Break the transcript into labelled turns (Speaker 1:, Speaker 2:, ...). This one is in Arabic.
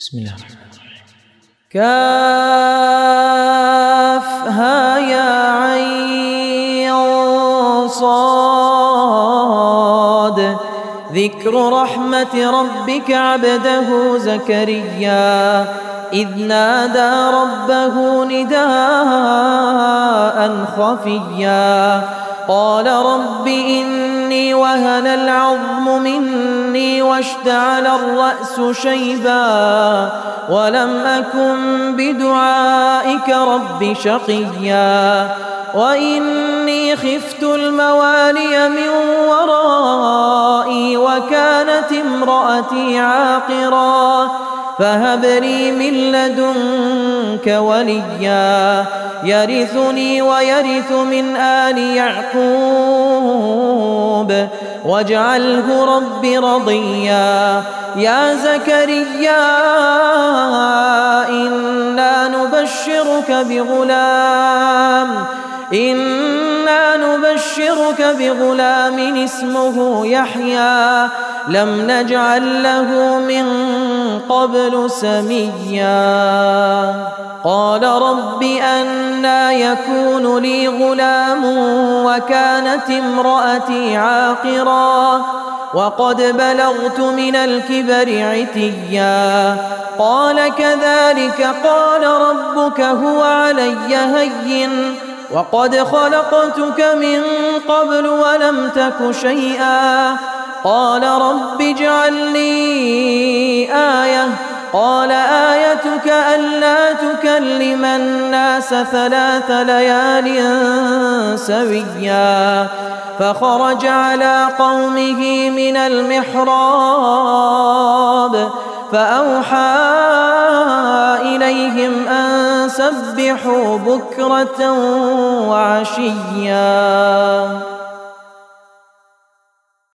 Speaker 1: بسم الله الرحمن الرحيم.
Speaker 2: كافها يا عين صاد ذكر رحمة ربك عبده زكريا إذ نادى ربه نداء خفيا قال رب إني وهن العظم مني واشتعل الرأس شيبا ولم أكن بدعائك رب شقيا وإني خفت الموالي من ورائي وكانت امرأتي عاقرا فهب لي من لدنك وليا يرثني ويرث من آل يعقوب واجعله رب رضيا يا زكريا إنا نبشرك بغلام اسمه يحيى لم نجعل له من قبل سميا قال رب أنى يكون لي غلام وكانت امرأتي عاقرا وقد بلغت من الكبر عتيا قال كذلك قال ربك هو علي هين وقد خلقتك من قبل ولم تك شيئا قال رب اجعل لي آية قال آيتك ألا تكلم الناس 3 ليال سويا فخرج على قومه من المحراب فأوحى إليهم أن سبحوا بكرة وعشيا.